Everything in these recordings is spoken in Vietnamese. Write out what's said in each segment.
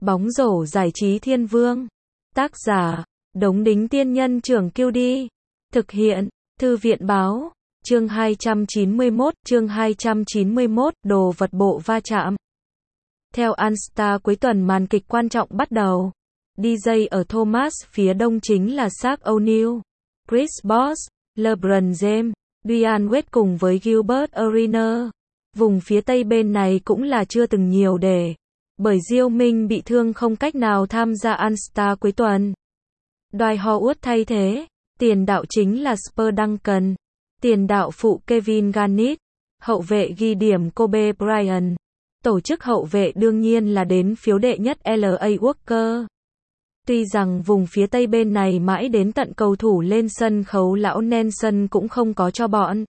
Bóng rổ giải trí thiên vương. Tác giả, Đống Đính Tiên Nhân Trưởng QD. Thực hiện, Thư viện Báo. Chương 291, đồ vật bộ va chạm. Theo All-Star cuối tuần màn kịch quan trọng bắt đầu. DJ ở Thomas phía đông chính là Shaq O'Neal, Chris Bosh, LeBron James, Dwyane Wade cùng với Gilbert Arenas. Vùng phía tây bên này cũng là chưa từng nhiều để. Bởi Diêu Minh bị thương không cách nào tham gia All-Star cuối tuần. Dwight Howard thay thế. Tiền đạo chính là Spurs Duncan. Tiền đạo phụ Kevin Garnett. Hậu vệ ghi điểm Kobe Bryant. Tổ chức hậu vệ đương nhiên là đến phiếu đệ nhất L.A. Walker. Tuy rằng vùng phía tây bên này mãi đến tận cầu thủ lên sân khấu lão Nelson cũng không có cho bọn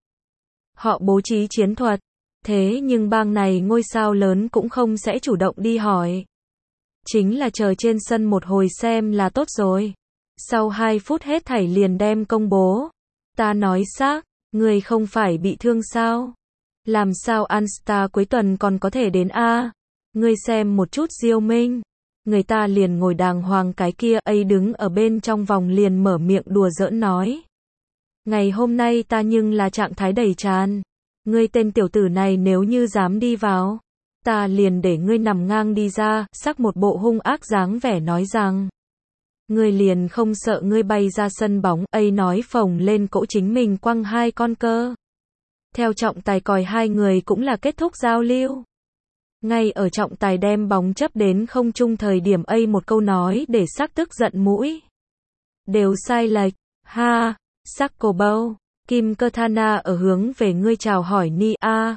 họ bố trí chiến thuật. Thế nhưng bang này ngôi sao lớn cũng không sẽ chủ động đi hỏi. Chính là chờ trên sân một hồi xem là tốt rồi. Sau 2 phút hết thảy liền đem công bố. Ta nói Shaq, người không phải bị thương sao? Làm sao All-Star cuối tuần còn có thể đến a? Ngươi xem một chút Diêu Minh. Người ta liền ngồi đàng hoàng cái kia ấy đứng ở bên trong vòng liền mở miệng đùa giỡn nói. Ngày hôm nay ta nhưng là trạng thái đầy tràn. Ngươi tên tiểu tử này nếu như dám đi vào, ta liền để ngươi nằm ngang đi ra, sắc một bộ hung ác dáng vẻ nói rằng. Ngươi liền không sợ ngươi bay ra sân bóng, ấy nói phồng lên cỗ chính mình quăng 2 con cơ. Theo trọng tài còi 2 người cũng là kết thúc giao lưu. Ngay ở trọng tài đem bóng chấp đến không trung thời điểm ấy một câu nói để Shaq tức giận mũi. Đều sai lệch, ha, Shaq cổ bâu. Kim Katana ở hướng về ngươi chào hỏi Nia.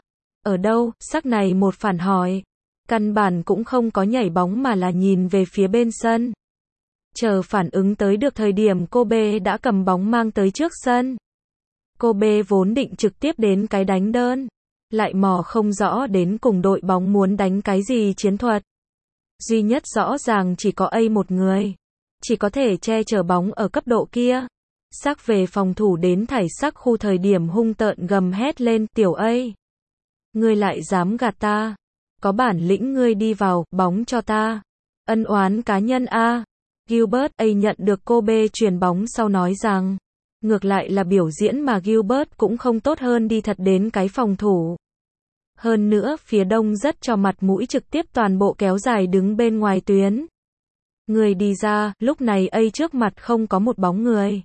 Ở đâu? Shaq này một phản hỏi. Căn bản cũng không có nhảy bóng mà là nhìn về phía bên sân. Chờ phản ứng tới được thời điểm Kobe đã cầm bóng mang tới trước sân. Kobe vốn định trực tiếp đến cái đánh đơn. Lại mò không rõ đến cùng đội bóng muốn đánh cái gì chiến thuật. Duy nhất rõ ràng chỉ có A một người. Chỉ có thể che chở bóng ở cấp độ kia. Shaq về phòng thủ đến thảy Shaq khu thời điểm hung tợn gầm hét lên, tiểu A. Ngươi lại dám gạt ta. Có bản lĩnh ngươi đi vào, bóng cho ta. Ân oán cá nhân a. Gilbert A nhận được Kobe truyền bóng sau nói rằng. Ngược lại là biểu diễn mà Gilbert cũng không tốt hơn đi thật đến cái phòng thủ. Hơn nữa phía đông rất cho mặt mũi trực tiếp toàn bộ kéo dài đứng bên ngoài tuyến. Người đi ra, lúc này A trước mặt không có một bóng người.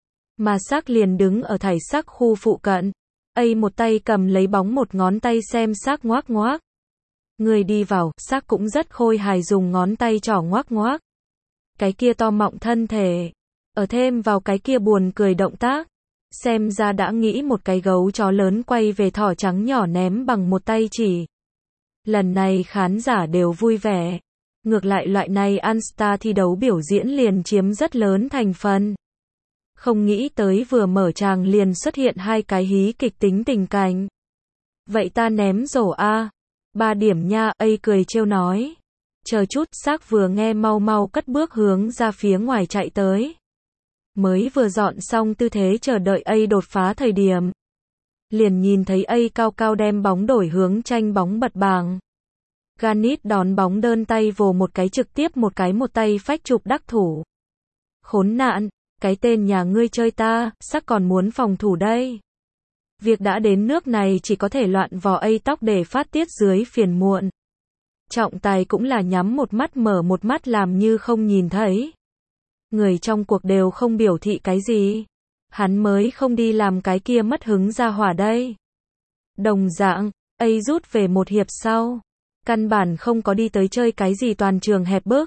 Mà Shaq liền đứng ở thảy Shaq khu phụ cận. A một tay cầm lấy bóng một ngón tay xem Shaq ngoác ngoác. Người đi vào, Shaq cũng rất khôi hài dùng ngón tay trỏ ngoác ngoác. Cái kia to mọng thân thể. Ở thêm vào cái kia buồn cười động tác. Xem ra đã nghĩ một cái gấu chó lớn quay về thỏ trắng nhỏ ném bằng một tay chỉ. Lần này khán giả đều vui vẻ. Ngược lại loại này All-Star thi đấu biểu diễn liền chiếm rất lớn thành phần. Không nghĩ tới vừa mở tràng liền xuất hiện 2 cái hí kịch tính tình cảnh. Vậy ta ném rổ a. 3 điểm nha, A cười trêu nói. Chờ chút, Shaq vừa nghe mau mau cất bước hướng ra phía ngoài chạy tới. Mới vừa dọn xong tư thế chờ đợi A đột phá thời điểm. Liền nhìn thấy A cao cao đem bóng đổi hướng tranh bóng bật bảng. Garnett đón bóng đơn tay vồ một cái trực tiếp một tay phách chụp đắc thủ. Khốn nạn, cái tên nhà ngươi chơi ta, Shaq còn muốn phòng thủ đây. Việc đã đến nước này chỉ có thể loạn vò A tóc để phát tiết dưới phiền muộn. Trọng tài cũng là nhắm một mắt mở một mắt làm như không nhìn thấy. Người trong cuộc đều không biểu thị cái gì. Hắn mới không đi làm cái kia mất hứng ra hỏa đây. Đồng dạng, A rút về một hiệp sau. Căn bản không có đi tới chơi cái gì toàn trường hẹp bức.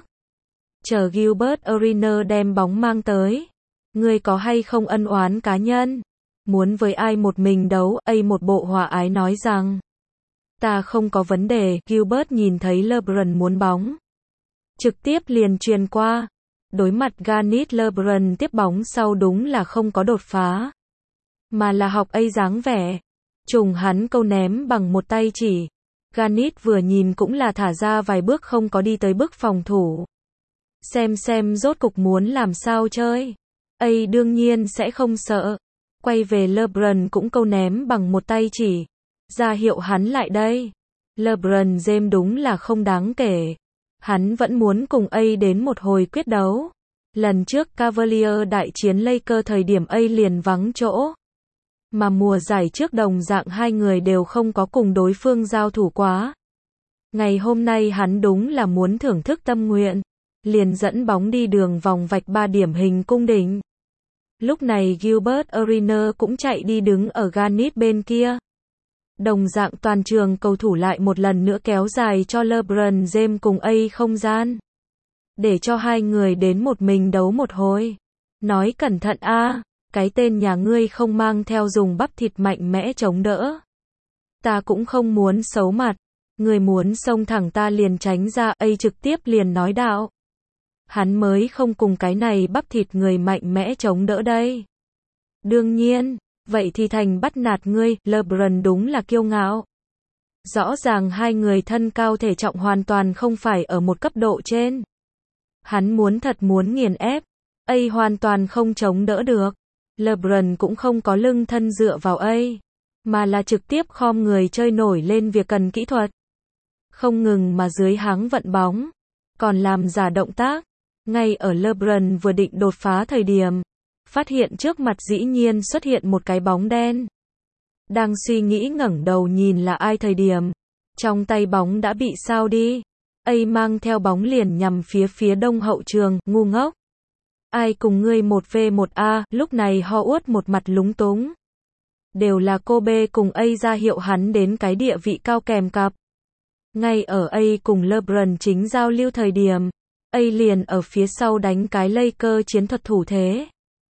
Chờ Gilbert Arenas đem bóng mang tới. Ngươi có hay không ân oán cá nhân? Muốn với ai một mình đấu? A một bộ hòa ái nói rằng. Ta không có vấn đề. Gilbert nhìn thấy LeBron muốn bóng. Trực tiếp liền truyền qua. Đối mặt Garnett, LeBron tiếp bóng sau đúng là không có đột phá. Mà là học A dáng vẻ. Trùng hắn câu ném bằng một tay chỉ. Garnett vừa nhìn cũng là thả ra vài bước không có đi tới bước phòng thủ. Xem rốt cục muốn làm sao chơi. A đương nhiên sẽ không sợ. Quay về LeBron cũng câu ném bằng một tay chỉ. Ra hiệu hắn lại đây. LeBron James đúng là không đáng kể. Hắn vẫn muốn cùng A đến một hồi quyết đấu. Lần trước Cavalier đại chiến Lakers thời điểm A liền vắng chỗ. Mà mùa giải trước đồng dạng hai người đều không có cùng đối phương giao thủ quá. Ngày hôm nay hắn đúng là muốn thưởng thức tâm nguyện. Liền dẫn bóng đi đường vòng vạch 3 điểm hình cung đỉnh. Lúc này Gilbert Arenas cũng chạy đi đứng ở Garnett bên kia. Đồng dạng toàn trường cầu thủ lại một lần nữa kéo dài cho LeBron James cùng A không gian. Để cho hai người đến một mình đấu một hồi. Nói cẩn thận a, cái tên nhà ngươi không mang theo dùng bắp thịt mạnh mẽ chống đỡ. Ta cũng không muốn xấu mặt. Người muốn xông thẳng ta liền tránh ra, A trực tiếp liền nói đạo. Hắn mới không cùng cái này bắp thịt người mạnh mẽ chống đỡ đây. Đương nhiên, vậy thì thành bắt nạt ngươi, LeBron đúng là kiêu ngạo. Rõ ràng hai người thân cao thể trọng hoàn toàn không phải ở một cấp độ trên. Hắn muốn nghiền ép, A hoàn toàn không chống đỡ được. LeBron cũng không có lưng thân dựa vào A, mà là trực tiếp khom người chơi nổi lên việc cần kỹ thuật. Không ngừng mà dưới háng vận bóng, còn làm giả động tác. Ngay ở LeBron vừa định đột phá thời điểm, phát hiện trước mặt dĩ nhiên xuất hiện một cái bóng đen. Đang suy nghĩ ngẩng đầu nhìn là ai thời điểm, trong tay bóng đã bị sao đi. A mang theo bóng liền nhằm phía đông hậu trường, ngu ngốc. Ai cùng ngươi 1v1a, lúc này Howard một mặt lúng túng. Đều là Kobe cùng A ra hiệu hắn đến cái địa vị cao kèm cặp. Ngay ở A cùng LeBron chính giao lưu thời điểm, A liền ở phía sau đánh cái Lakers chiến thuật thủ thế.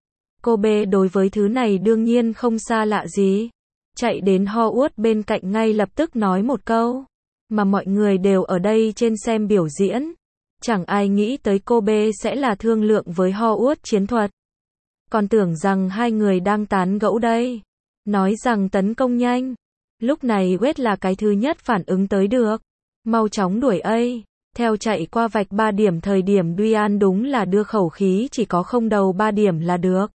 Kobe đối với thứ này đương nhiên không xa lạ gì. Chạy đến Howard bên cạnh ngay lập tức nói một câu. Mà mọi người đều ở đây trên xem biểu diễn. Chẳng ai nghĩ tới Kobe sẽ là thương lượng với Howard chiến thuật. Còn tưởng rằng hai người đang tán gẫu đây. Nói rằng tấn công nhanh. Lúc này Wade là cái thứ nhất phản ứng tới được. Mau chóng đuổi A. Theo chạy qua vạch 3 điểm thời điểm Duan đúng là đưa khẩu khí chỉ có không đầu 3 điểm là được.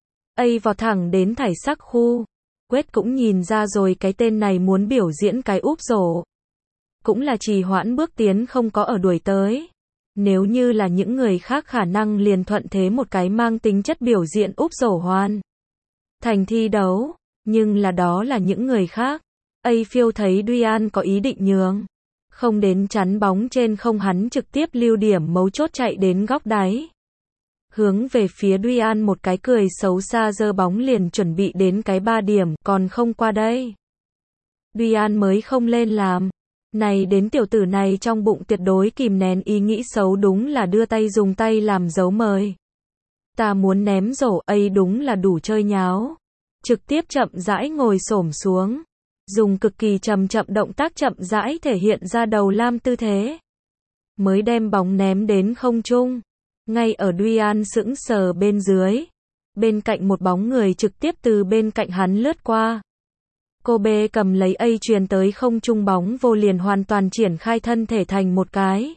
A vọt thẳng đến thảy sắc khu. Wade cũng nhìn ra rồi cái tên này muốn biểu diễn cái úp rổ. Cũng là trì hoãn bước tiến không có ở đuổi tới. Nếu như là những người khác khả năng liền thuận thế một cái mang tính chất biểu diễn úp rổ hoàn thành thi đấu. Nhưng là đó là những người khác. A phiêu thấy Duan có ý định nhường. Không đến chắn bóng trên không hắn trực tiếp lưu điểm mấu chốt chạy đến góc đáy. Hướng về phía Duan một cái cười xấu xa giơ bóng liền chuẩn bị đến cái 3 điểm, còn không qua đây. Duan mới không lên làm. Này đến tiểu tử này trong bụng tuyệt đối kìm nén ý nghĩ xấu đúng là đưa tay dùng tay làm dấu mời. Ta muốn ném rổ, A đúng là đủ chơi nháo. Trực tiếp chậm rãi ngồi xổm xuống. Dùng cực kỳ chậm động tác chậm rãi thể hiện ra đầu lam tư thế. Mới đem bóng ném đến không trung. Ngay ở Duan sững sờ bên dưới. Bên cạnh một bóng người trực tiếp từ bên cạnh hắn lướt qua. Kobe cầm lấy A truyền tới không trung bóng vô liền hoàn toàn triển khai thân thể thành một cái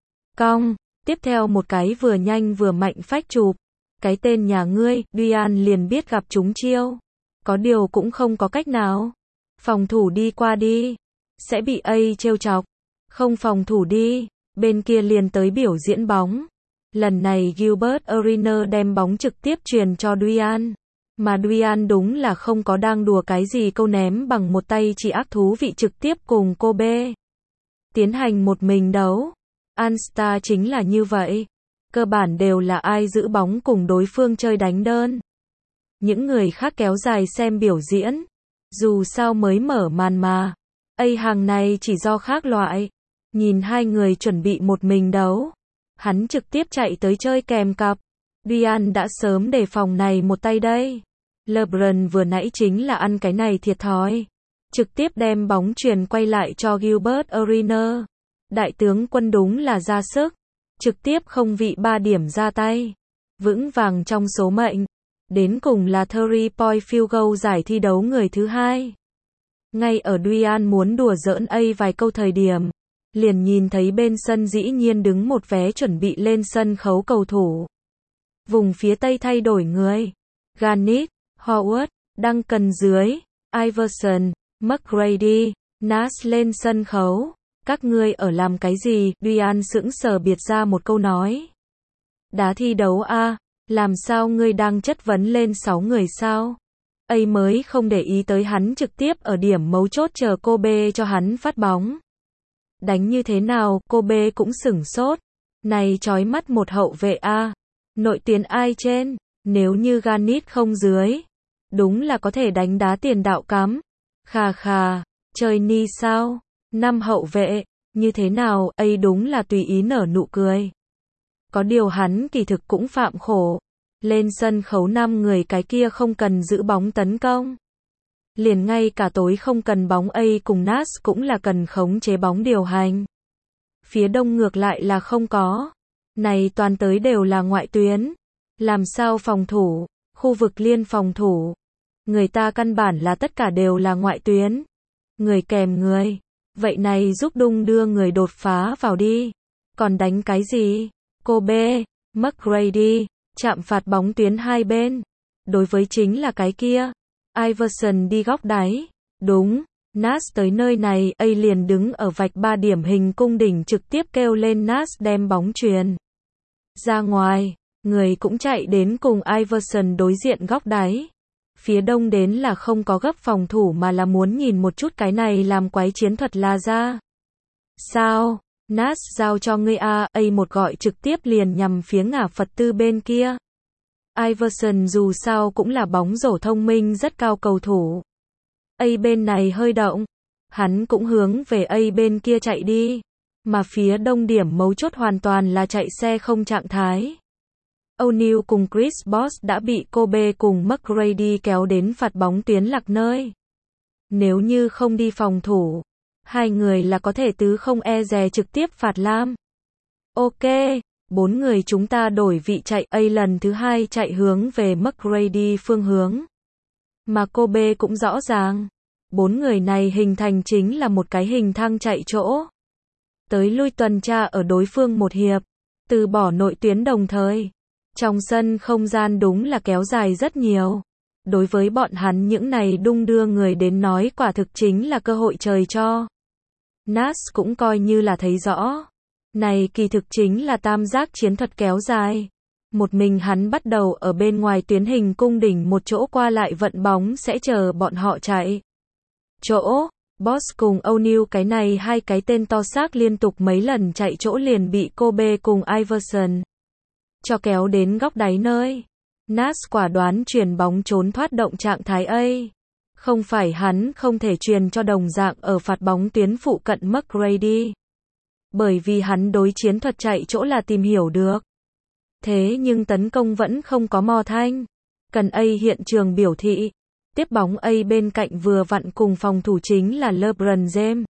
cong. Tiếp theo một cái vừa nhanh vừa mạnh phách chụp. Cái tên nhà ngươi, Duan liền biết gặp trúng chiêu. Có điều cũng không có cách nào. Phòng thủ đi qua đi. Sẽ bị A trêu chọc. Không phòng thủ đi. Bên kia liền tới biểu diễn bóng. Lần này Gilbert Arenas đem bóng trực tiếp truyền cho Duan. Mà Duan đúng là không có đang đùa cái gì câu ném bằng một tay chỉ ác thú vị trực tiếp cùng Kobe. Tiến hành một mình đấu. All-Star chính là như vậy. Cơ bản đều là ai giữ bóng cùng đối phương chơi đánh đơn. Những người khác kéo dài xem biểu diễn. Dù sao mới mở màn mà. A hàng này chỉ do khác loại. Nhìn hai người chuẩn bị một mình đấu. Hắn trực tiếp chạy tới chơi kèm cặp. Duan đã sớm đề phòng này một tay đây. LeBron vừa nãy chính là ăn cái này thiệt thòi. Trực tiếp đem bóng truyền quay lại cho Gilbert Arenas. Đại tướng quân đúng là ra sức. Trực tiếp không vị 3 điểm ra tay. Vững vàng trong số mệnh. Đến cùng là 3-point field goal giải thi đấu người thứ hai. Ngay ở Duan muốn đùa giỡn A vài câu thời điểm. Liền nhìn thấy bên sân dĩ nhiên đứng một vé chuẩn bị lên sân khấu cầu thủ. Vùng phía tây thay đổi người. Garnett, Howard, Duncan dưới, Iverson, McGrady, Nash lên sân khấu. Các ngươi ở làm cái gì? Ryan sững sờ biệt ra một câu nói. Đá thi đấu a, làm sao ngươi đang chất vấn lên 6 người sao? A mới không để ý tới hắn, trực tiếp ở điểm mấu chốt chờ Kobe cho hắn phát bóng. Đánh như thế nào? Kobe cũng sửng sốt. Này chói mắt một hậu vệ a. Nội tuyến ai trên? Nếu như Ganit không dưới, đúng là có thể đánh đá tiền đạo cắm. Khà khà, chơi ni sao? 5 hậu vệ, như thế nào? A đúng là tùy ý nở nụ cười. Có điều hắn kỳ thực cũng phạm khổ. Lên sân khấu 5 người cái kia không cần giữ bóng tấn công. Liền ngay cả tối không cần bóng A cùng Nas cũng là cần khống chế bóng điều hành. Phía đông ngược lại là không có. Này toàn tới đều là ngoại tuyến. Làm sao phòng thủ, khu vực liên phòng thủ. Người ta căn bản là tất cả đều là ngoại tuyến. Người kèm người. Vậy này giúp đung đưa người đột phá vào đi. Còn đánh cái gì? Kobe, McGrady, chạm phạt bóng tuyến hai bên. Đối với chính là cái kia. Iverson đi góc đáy. Đúng, Nas tới nơi này, A liền đứng ở vạch 3 điểm hình cung đỉnh trực tiếp kêu lên Nas đem bóng chuyền ra ngoài. Người cũng chạy đến cùng Iverson đối diện góc đáy. Phía đông đến là không có gấp phòng thủ mà là muốn nhìn một chút cái này làm quái chiến thuật là ra sao? Nas giao cho ngươi a. A một gọi trực tiếp liền nhằm phía ngả Phật tư bên kia. Iverson dù sao cũng là bóng rổ thông minh rất cao cầu thủ. A bên này hơi động, hắn cũng hướng về A bên kia chạy đi. Mà phía đông điểm mấu chốt hoàn toàn là chạy xe không trạng thái. O'Neal cùng Chris Bosh đã bị Kobe cùng McGrady kéo đến phạt bóng tuyến lạc nơi. Nếu như không đi phòng thủ, hai người là có thể tứ không e dè trực tiếp phạt lam. Ok, 4 người chúng ta đổi vị chạy. A lần thứ 2 chạy hướng về McGrady phương hướng. Mà Kobe cũng rõ ràng. 4 người này hình thành chính là một cái hình thang chạy chỗ. Tới lui tuần tra ở đối phương một hiệp. Từ bỏ nội tuyến đồng thời. Trong sân không gian đúng là kéo dài rất nhiều. Đối với bọn hắn những này đung đưa người đến nói quả thực chính là cơ hội trời cho. Nas cũng coi như là thấy rõ. Này kỳ thực chính là tam giác chiến thuật kéo dài. Một mình hắn bắt đầu ở bên ngoài tuyến hình cung đỉnh một chỗ qua lại vận bóng sẽ chờ bọn họ chạy. Chỗ, Bosh cùng O'Neal cái này hai cái tên to xác liên tục mấy lần chạy chỗ liền bị Kobe cùng Iverson cho kéo đến góc đáy nơi. Nas quả đoán truyền bóng trốn thoát động trạng thái A. Không phải hắn không thể truyền cho đồng dạng ở phạt bóng tuyến phụ cận McGrady. Bởi vì hắn đối chiến thuật chạy chỗ là tìm hiểu được. Thế nhưng tấn công vẫn không có mò thanh. Cần A hiện trường biểu thị. Tiếp bóng A bên cạnh vừa vặn cùng phòng thủ chính là LeBron James.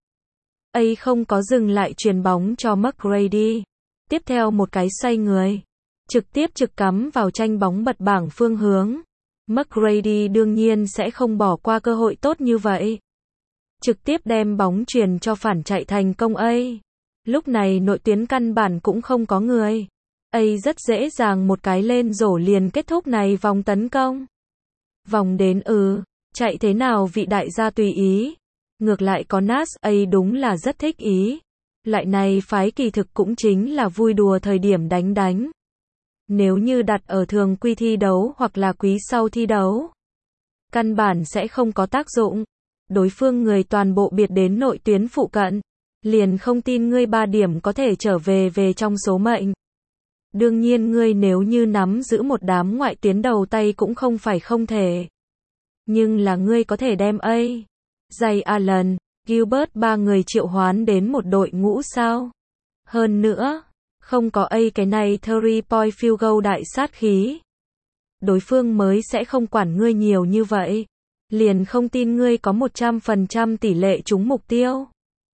A không có dừng lại truyền bóng cho McGrady. Tiếp theo một cái xoay người. Trực tiếp trực cắm vào tranh bóng bật bảng phương hướng. McGrady đương nhiên sẽ không bỏ qua cơ hội tốt như vậy. Trực tiếp đem bóng truyền cho phản chạy thành công A. Lúc này nội tuyến căn bản cũng không có người. A rất dễ dàng một cái lên rổ liền kết thúc này vòng tấn công. Vòng đến chạy thế nào vị đại gia tùy ý. Ngược lại có Nas A đúng là rất thích ý. Lại này phái kỳ thực cũng chính là vui đùa thời điểm đánh. Nếu như đặt ở thường quy thi đấu hoặc là quý sau thi đấu, căn bản sẽ không có tác dụng. Đối phương người toàn bộ biệt đến nội tuyến phụ cận, liền không tin ngươi 3 điểm có thể trở về trong số mệnh. Đương nhiên ngươi nếu như nắm giữ một đám ngoại tuyến đầu tay cũng không phải không thể. Nhưng là ngươi có thể đem A, Ray Allen, Gilbert 3 người triệu hoán đến một đội ngũ sao? Hơn nữa, không có A cái này 3-point field goal đại sát khí. Đối phương mới sẽ không quản ngươi nhiều như vậy. Liền không tin ngươi có 100% tỷ lệ trúng mục tiêu.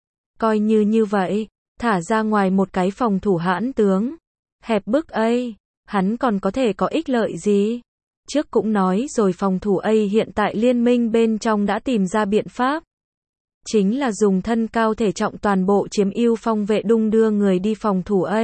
Coi như vậy, thả ra ngoài một cái phòng thủ hãn tướng. Hẹp bức A, hắn còn có thể có ích lợi gì? Trước cũng nói rồi phòng thủ A hiện tại liên minh bên trong đã tìm ra biện pháp. Chính là dùng thân cao thể trọng toàn bộ chiếm ưu phong vệ đung đưa người đi phòng thủ A.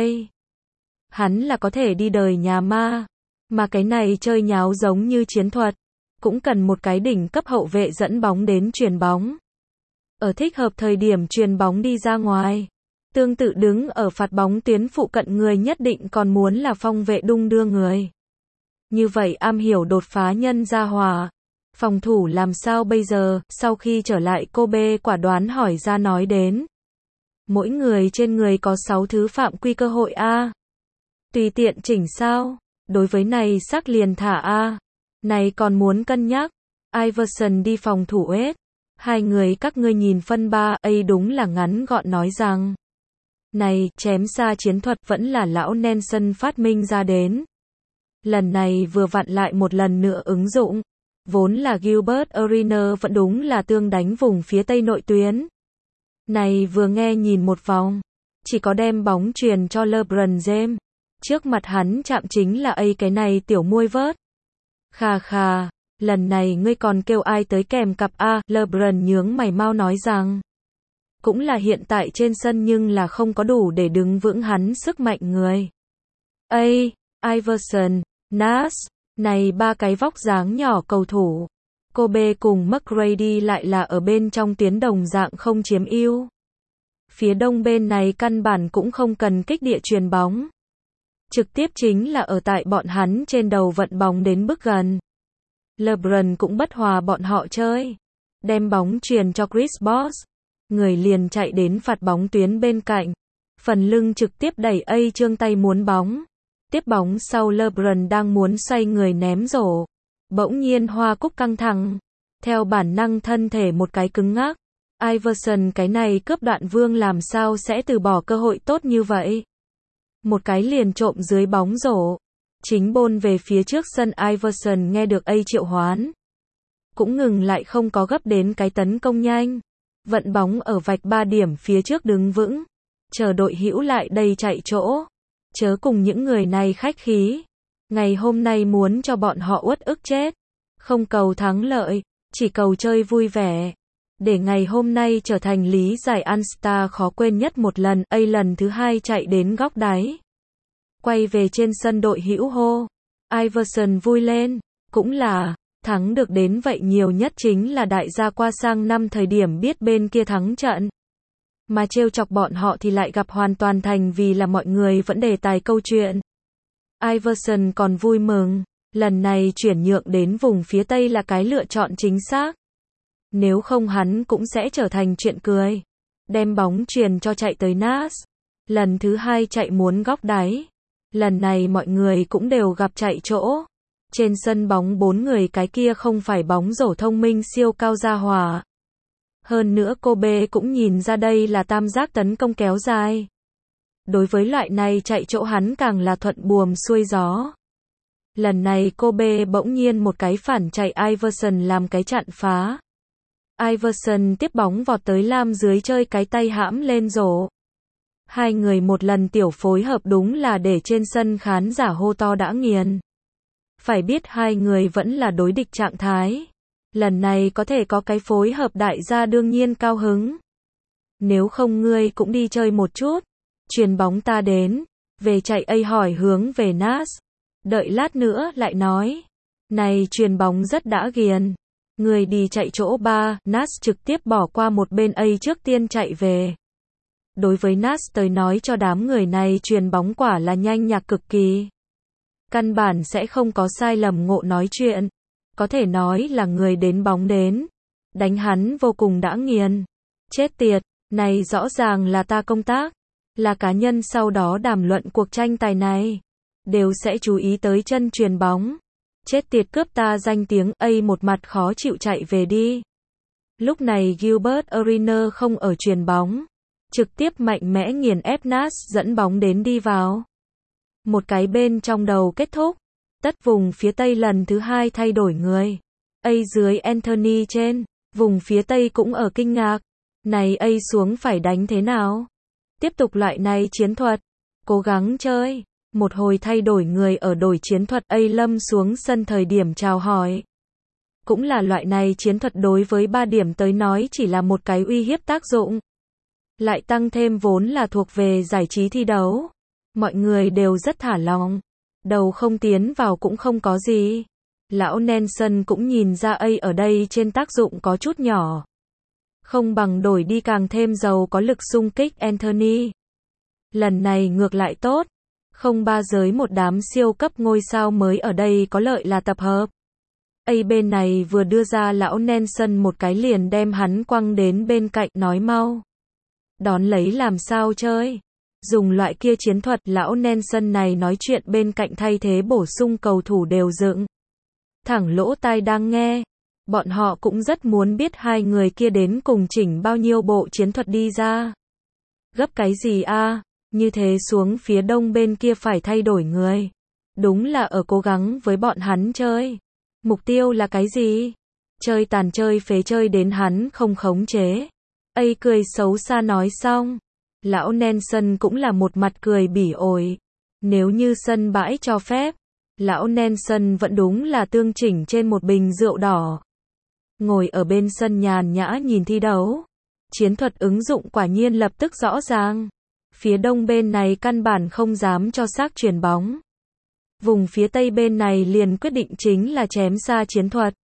Hắn là có thể đi đời nhà ma. Mà cái này chơi nháo giống như chiến thuật. Cũng cần một cái đỉnh cấp hậu vệ dẫn bóng đến chuyền bóng. ở thích hợp thời điểm chuyền bóng đi ra ngoài. Tương tự đứng ở phạt bóng tuyến phụ cận người nhất định còn muốn là phong vệ đung đưa người. Như vậy am hiểu đột phá nhân ra hòa. Phòng thủ làm sao bây giờ, sau khi trở lại Kobe quả đoán hỏi ra nói đến. Mỗi người trên người có 6 thứ phạm quy cơ hội A. Tùy tiện chỉnh sao, đối với này sắc liền thả A. Này còn muốn cân nhắc. Iverson đi phòng thủ hết. Hai người các ngươi nhìn phân ba, ấy đúng là ngắn gọn nói rằng. Này, chém xa chiến thuật vẫn là lão Nelson phát minh ra đến. Lần này vừa vặn lại một lần nữa ứng dụng. Vốn là Gilbert Arenas vẫn đúng là tương đánh vùng phía tây nội tuyến. Này vừa nghe nhìn một vòng. Chỉ có đem bóng truyền cho LeBron James. Trước mặt hắn chạm chính là cái này tiểu muôi vớt. Khà khà, lần này ngươi còn kêu ai tới kèm cặp A, LeBron nhướng mày mau nói rằng. Cũng là hiện tại trên sân nhưng là không có đủ để đứng vững hắn sức mạnh người. Iverson, Nash, này ba cái vóc dáng nhỏ cầu thủ. Kobe cùng McGrady lại là ở bên trong tuyến đồng dạng không chiếm ưu. Phía đông bên này căn bản cũng không cần kích địa chuyền bóng. Trực tiếp chính là ở tại bọn hắn trên đầu vận bóng đến bước gần. LeBron cũng bất hòa bọn họ chơi. Đem bóng truyền cho Chris Bosh. Người liền chạy đến phạt bóng tuyến bên cạnh. Phần lưng trực tiếp đẩy trương tay muốn bóng. Tiếp bóng sau LeBron đang muốn xoay người ném rổ. Bỗng nhiên hoa cúc căng thẳng. Theo bản năng thân thể một cái cứng ngắc. Iverson cái này cướp đoạn vương làm sao sẽ từ bỏ cơ hội tốt như vậy. Một cái liền trộm dưới bóng rổ. Chính bôn về phía trước sân Iverson nghe được triệu hoán. Cũng ngừng lại không có gấp đến cái tấn công nhanh. Vận bóng ở vạch 3 điểm phía trước đứng vững. Chờ đội hữu lại đây chạy chỗ. Chớ cùng những người này khách khí. Ngày hôm nay muốn cho bọn họ uất ức chết. Không cầu thắng lợi, chỉ cầu chơi vui vẻ. Để ngày hôm nay trở thành lý giải All-Star khó quên nhất một lần, lần thứ 2 chạy đến góc đáy. Quay về trên sân đội hữu hô. Iverson vui lên, cũng là, thắng được đến vậy nhiều nhất chính là đại gia qua sang năm thời điểm biết bên kia thắng trận. Mà trêu chọc bọn họ thì lại gặp hoàn toàn thành vì là mọi người vẫn đề tài câu chuyện. Iverson còn vui mừng, lần này chuyển nhượng đến vùng phía Tây là cái lựa chọn chính xác. Nếu không hắn cũng sẽ trở thành chuyện cười. Đem bóng truyền cho chạy tới Nash. Lần thứ 2 chạy muốn góc đáy. Lần này mọi người cũng đều gặp chạy chỗ. Trên sân bóng 4 người cái kia không phải bóng rổ thông minh siêu cao gia hỏa. Hơn nữa Kobe cũng nhìn ra đây là tam giác tấn công kéo dài. Đối với loại này chạy chỗ hắn càng là thuận buồm xuôi gió. Lần này Kobe bỗng nhiên một cái phản chạy Iverson làm cái chặn phá. Iverson tiếp bóng vọt tới lam dưới chơi cái tay hãm lên rổ. Hai người một lần tiểu phối hợp đúng là để trên sân khán giả hô to đã nghiền. Phải biết hai người vẫn là đối địch trạng thái. Lần này có thể có cái phối hợp đại gia đương nhiên cao hứng. Nếu không ngươi cũng đi chơi một chút. Chuyền bóng ta đến. Về chạy hỏi hướng về Nash. Đợi lát nữa lại nói. Này chuyền bóng rất đã ghiền. Người đi chạy chỗ 3, Nash trực tiếp bỏ qua một bên trước tiên chạy về. Đối với Nash tới nói cho đám người này chuyền bóng quả là nhanh nhạc cực kỳ. Căn bản sẽ không có sai lầm ngộ nói chuyện. Có thể nói là người đến bóng đến. Đánh hắn vô cùng đã nghiền. Chết tiệt, này rõ ràng là ta công tác. Là cá nhân sau đó đàm luận cuộc tranh tài này. Đều sẽ chú ý tới chân chuyền bóng. Chết tiệt cướp ta danh tiếng, một mặt khó chịu chạy về đi. Lúc này Gilbert Arenas không ở chuyền bóng. Trực tiếp mạnh mẽ nghiền ép Nash dẫn bóng đến đi vào. Một cái bên trong đầu kết thúc. Tất vùng phía Tây lần thứ 2 thay đổi người. Dưới Anthony trên. Vùng phía Tây cũng ở kinh ngạc. Này xuống phải đánh thế nào? Tiếp tục loại này chiến thuật. Cố gắng chơi. Một hồi thay đổi người ở đổi chiến thuật Lâm xuống sân thời điểm chào hỏi. Cũng là loại này chiến thuật đối với 3 điểm tới nói chỉ là một cái uy hiếp tác dụng. Lại tăng thêm vốn là thuộc về giải trí thi đấu. Mọi người đều rất thả lỏng. Đầu không tiến vào cũng không có gì. Lão Nelson cũng nhìn ra ở đây trên tác dụng có chút nhỏ. không bằng đổi đi càng thêm giàu có lực xung kích Anthony. Lần này ngược lại tốt, không ba giới một đám siêu cấp ngôi sao mới ở đây có lợi là tập hợp. Bên này vừa đưa ra lão Nelson một cái liền đem hắn quăng đến bên cạnh nói mau. Đón lấy làm sao chơi? Dùng loại kia chiến thuật, lão Nelson này nói chuyện bên cạnh thay thế bổ sung cầu thủ đều dựng thẳng lỗ tai đang nghe. Bọn họ cũng rất muốn biết hai người kia đến cùng chỉnh bao nhiêu bộ chiến thuật đi ra. Gấp cái gì a? Như thế xuống phía đông bên kia phải thay đổi người. Đúng là ở cố gắng với bọn hắn chơi. Mục tiêu là cái gì? Chơi tàn chơi phế chơi đến hắn không khống chế. Cười xấu xa nói xong. Lão Nelson cũng là một mặt cười bỉ ổi. Nếu như sân bãi cho phép, lão Nelson vẫn đúng là tương chỉnh trên một bình rượu đỏ. Ngồi ở bên sân nhàn nhã nhìn thi đấu. Chiến thuật ứng dụng quả nhiên lập tức rõ ràng. Phía đông bên này căn bản không dám cho xác chuyền bóng. Vùng phía tây bên này liền quyết định chính là chém xa chiến thuật.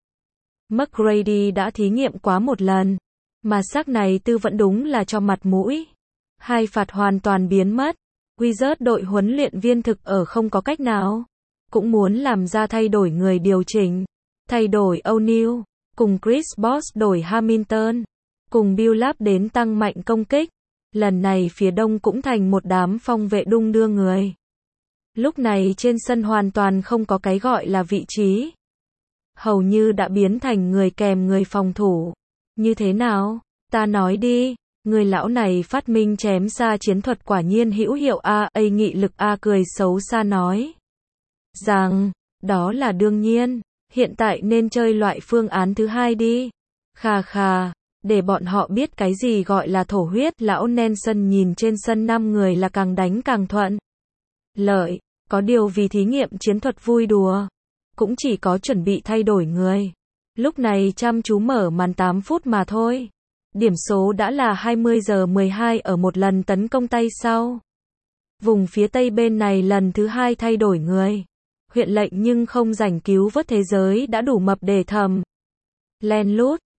McGrady đã thí nghiệm quá một lần, mà xác này tư vẫn đúng là cho mặt mũi. 2 phạt hoàn toàn biến mất. Wizards đội huấn luyện viên thực ở không có cách nào. Cũng muốn làm ra thay đổi người điều chỉnh. Thay đổi O'Neal, cùng Chris Bosh đổi Hamilton, cùng Billups đến tăng mạnh công kích. Lần này phía đông cũng thành một đám phong vệ đung đưa người. Lúc này trên sân hoàn toàn không có cái gọi là vị trí. Hầu như đã biến thành người kèm người phòng thủ. Như thế nào? Ta nói đi. Người lão này phát minh chém xa chiến thuật quả nhiên hữu hiệu nghị lực cười xấu xa nói. Rằng, đó là đương nhiên. Hiện tại nên chơi loại phương án thứ hai đi. Khà khà. Để bọn họ biết cái gì gọi là thổ huyết. Lão Nelson nhìn trên sân 5 người là càng đánh càng thuận lợi. Có điều vì thí nghiệm chiến thuật vui đùa, cũng chỉ có chuẩn bị thay đổi người. Lúc này chăm chú mở màn 8 phút mà thôi. Điểm số đã là 20-12 ở một lần tấn công tay sau. Vùng phía tây bên này lần thứ 2 thay đổi người. Huyện lệnh nhưng không rảnh cứu vớt thế giới đã đủ mập để thầm len lút.